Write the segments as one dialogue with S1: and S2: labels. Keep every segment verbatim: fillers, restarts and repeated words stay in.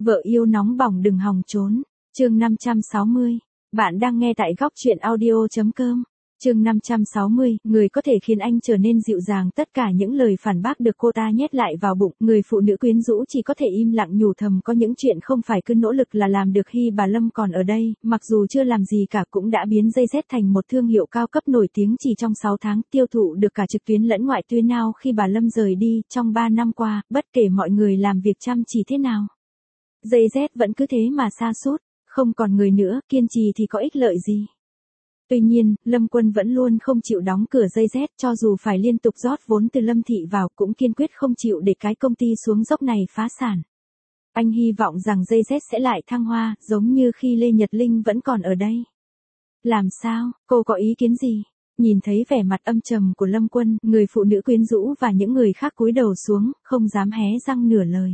S1: Vợ yêu nóng bỏng đừng hòng trốn. Chương năm trăm sáu mươi. Bạn đang nghe tại góc truyện audio chấm com. Chương năm trăm sáu mươi, người có thể khiến anh trở nên dịu dàng. Tất cả những lời phản bác được cô ta nhét lại vào bụng, người phụ nữ quyến rũ chỉ có thể im lặng nhủ thầm có những chuyện không phải cứ nỗ lực là làm được. Khi bà Lâm còn ở đây, mặc dù chưa làm gì cả cũng đã biến Giây dét thành một thương hiệu cao cấp nổi tiếng chỉ trong sáu tháng, tiêu thụ được cả trực tuyến lẫn ngoại tuyến. Nào khi bà Lâm rời đi, trong ba năm qua, bất kể mọi người làm việc chăm chỉ thế nào, Giây dét vẫn cứ thế mà sa sút, không còn người nữa, kiên trì thì có ích lợi gì. Tuy nhiên, Lâm Quân vẫn luôn không chịu đóng cửa Giây dét, cho dù phải liên tục rót vốn từ Lâm Thị vào cũng kiên quyết không chịu để cái công ty xuống dốc này phá sản. Anh hy vọng rằng Giây dét sẽ lại thăng hoa, giống như khi Lê Nhật Linh vẫn còn ở đây. Làm sao, cô có ý kiến gì? Nhìn thấy vẻ mặt âm trầm của Lâm Quân, người phụ nữ quyến rũ và những người khác cúi đầu xuống, không dám hé răng nửa lời.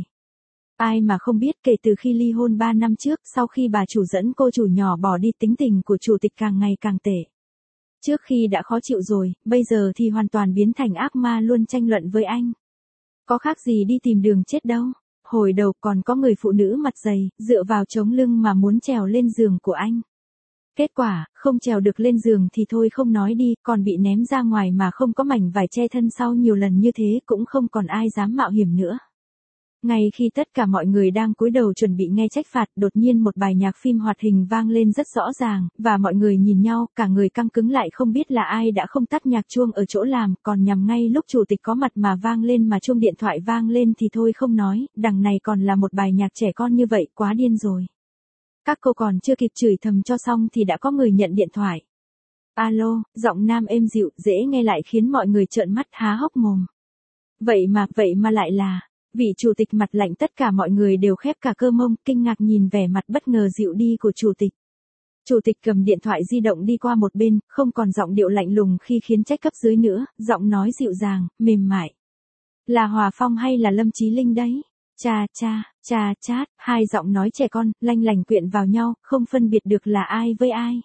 S1: Ai mà không biết kể từ khi ly hôn ba năm trước, sau khi bà chủ dẫn cô chủ nhỏ bỏ đi, tính tình của chủ tịch càng ngày càng tệ. Trước khi đã khó chịu rồi, bây giờ thì hoàn toàn biến thành ác ma, luôn tranh luận với anh. Có khác gì đi tìm đường chết đâu. Hồi đầu còn có người phụ nữ mặt dày, dựa vào chống lưng mà muốn trèo lên giường của anh. Kết quả, không trèo được lên giường thì thôi không nói đi, còn bị ném ra ngoài mà không có mảnh vải che thân. Sau nhiều lần như thế cũng không còn ai dám mạo hiểm nữa. Ngay khi tất cả mọi người đang cúi đầu chuẩn bị nghe trách phạt, đột nhiên một bài nhạc phim hoạt hình vang lên rất rõ ràng, và mọi người nhìn nhau, cả người căng cứng lại, không biết là ai đã không tắt nhạc chuông ở chỗ làm, còn nhằm ngay lúc chủ tịch có mặt mà vang lên. Mà chuông điện thoại vang lên thì thôi không nói, đằng này còn là một bài nhạc trẻ con như vậy, quá điên rồi. Các cô còn chưa kịp chửi thầm cho xong thì đã có người nhận điện thoại. Alo, giọng nam êm dịu, dễ nghe lại khiến mọi người trợn mắt há hốc mồm. Vậy mà, vậy mà lại là... Vị chủ tịch mặt lạnh. Tất cả mọi người đều khép cả cơ mông, kinh ngạc nhìn vẻ mặt bất ngờ dịu đi của chủ tịch. Chủ tịch cầm điện thoại di động đi qua một bên, không còn giọng điệu lạnh lùng khi khiến trách cấp dưới nữa, giọng nói dịu dàng, mềm mại. Là Hòa Phong hay là Lâm Chí Linh đấy? Cha cha, cha chát, hai giọng nói trẻ con, lanh lành quyện vào nhau, không phân biệt được là ai với ai.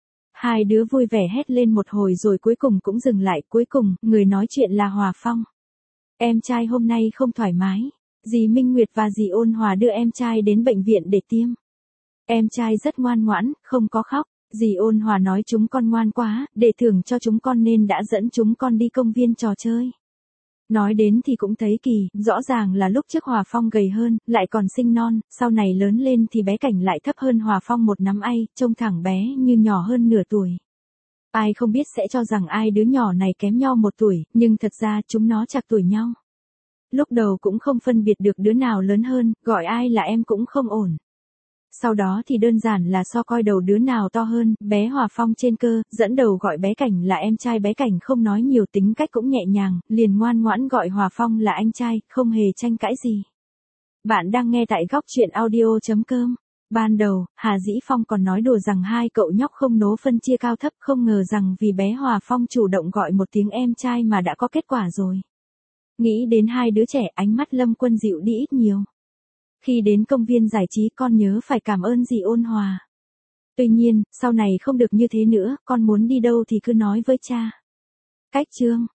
S1: Hai đứa vui vẻ hét lên một hồi rồi cuối cùng cũng dừng lại, cuối cùng, người nói chuyện là Hòa Phong. Em trai hôm nay không thoải mái. Dì Minh Nguyệt và dì Ôn Hòa đưa em trai đến bệnh viện để tiêm. Em trai rất ngoan ngoãn, không có khóc. Dì Ôn Hòa nói chúng con ngoan quá, để thưởng cho chúng con nên đã dẫn chúng con đi công viên trò chơi. Nói đến thì cũng thấy kỳ, rõ ràng là lúc trước Hòa Phong gầy hơn, lại còn sinh non, sau này lớn lên thì bé Cảnh lại thấp hơn Hòa Phong một nắm ay, trông thẳng bé như nhỏ hơn nửa tuổi. Ai không biết sẽ cho rằng ai đứa nhỏ này kém nhau một tuổi, nhưng thật ra chúng nó chạc tuổi nhau. Lúc đầu cũng không phân biệt được đứa nào lớn hơn, gọi ai là em cũng không ổn. Sau đó thì đơn giản là so coi đầu đứa nào to hơn, bé Hòa Phong trên cơ, dẫn đầu gọi bé Cảnh là em trai. Bé Cảnh không nói nhiều, tính cách cũng nhẹ nhàng, liền ngoan ngoãn gọi Hòa Phong là anh trai, không hề tranh cãi gì. Bạn đang nghe tại góc truyện audio chấm com. Ban đầu, Hà Dĩ Phong còn nói đùa rằng hai cậu nhóc không nố phân chia cao thấp, không ngờ rằng vì bé Hòa Phong chủ động gọi một tiếng em trai mà đã có kết quả rồi. Nghĩ đến hai đứa trẻ, ánh mắt Lâm Quân dịu đi ít nhiều. Khi đến công viên giải trí, con nhớ phải cảm ơn dì Ôn Hòa. Tuy nhiên, sau này không được như thế nữa, con muốn đi đâu thì cứ nói với cha. Cách chương.